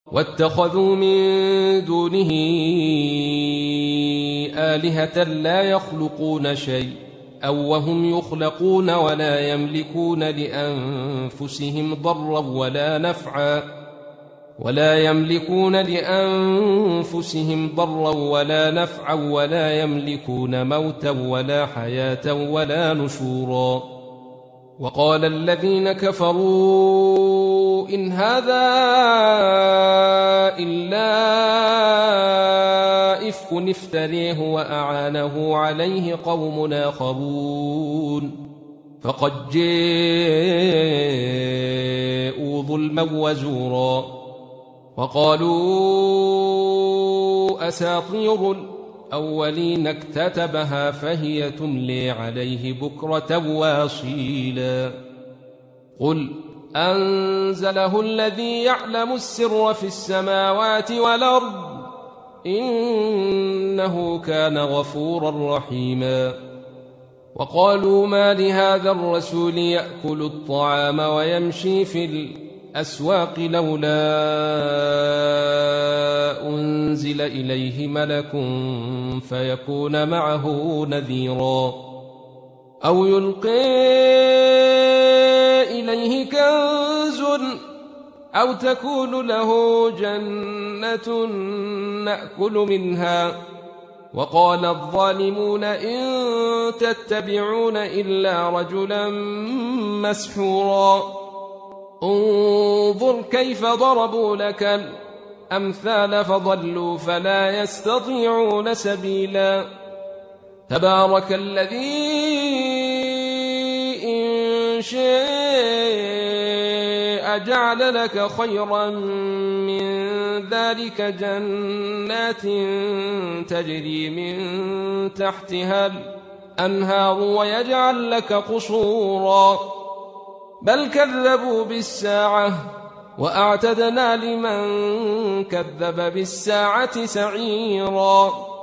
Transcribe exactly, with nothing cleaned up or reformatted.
واتخذوا من دونه آلهة لا يخلقون شيء أو وهم يخلقون ولا يملكون لأنفسهم ضرا ولا نفعا ولا يملكون لأنفسهم ضرا ولا نفعا ولا يملكون موتا ولا حياة ولا نشورا. وقال الذين كفروا إن هذا إلا إفك افتريه وأعانه عليه قوم آخرون فقد جاءوا ظلما وزورا. وقالوا أساطير الأولين اكتتبها فهي تملي عليه بكرة واصيلا. قل أنزله الذي يعلم السر في السماوات والأرض إنه كان غفورا رحيما. وقالوا ما لهذا الرسول يأكل الطعام ويمشي في الأسواق لولا أنزل إليه ملك فيكون معه نذيرا أو يلقي إليه كنز أو تكون له جنة نأكل منها. وقال الظالمون إن تتبعون إلا رجلا مسحورا. انظر كيف ضربوا لك الأمثال فضلوا فلا يستطيعون سبيلا. تبارك الذي إن شاء جعل لك خيرا من ذلك جنات تجري من تحتها الأنهار ويجعل لك قصورا بل كذبوا بالساعة وأعتدنا لمن كذب بالساعة سعيرا.